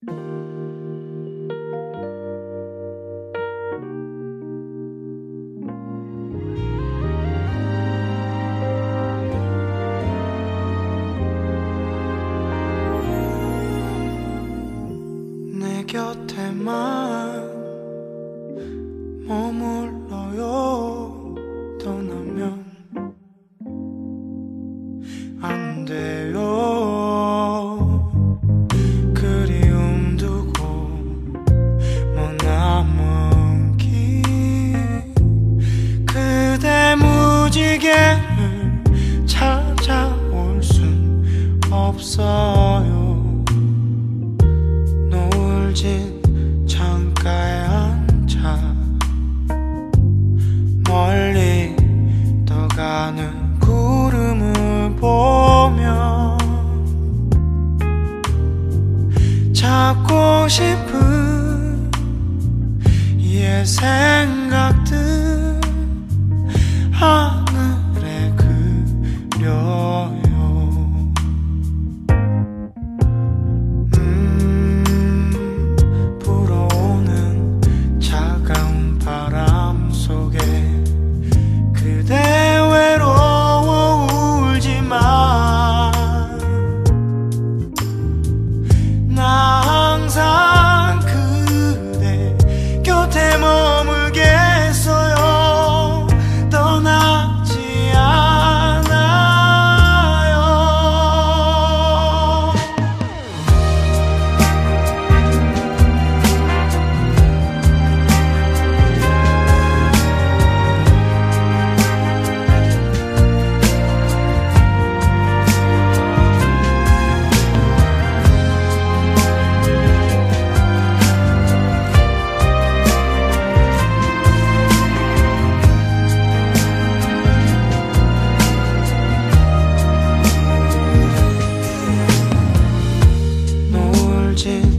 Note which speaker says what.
Speaker 1: 내 곁에만 머물러요. 떠나면 안 돼요. 그리움 두고 머나먼 길 그대 무지개를 찾아올 순 없어요. 노을진 창가에 앉아 멀리 떠가는 구름을 보며 찾고 싶은 옛 생각들 하늘에 그려요. 불어오는 차가운 바람 속에 그대 외로워 울지마. 나 항상 그대 곁에 머물겠어요. 떠나지 않아요. 노을진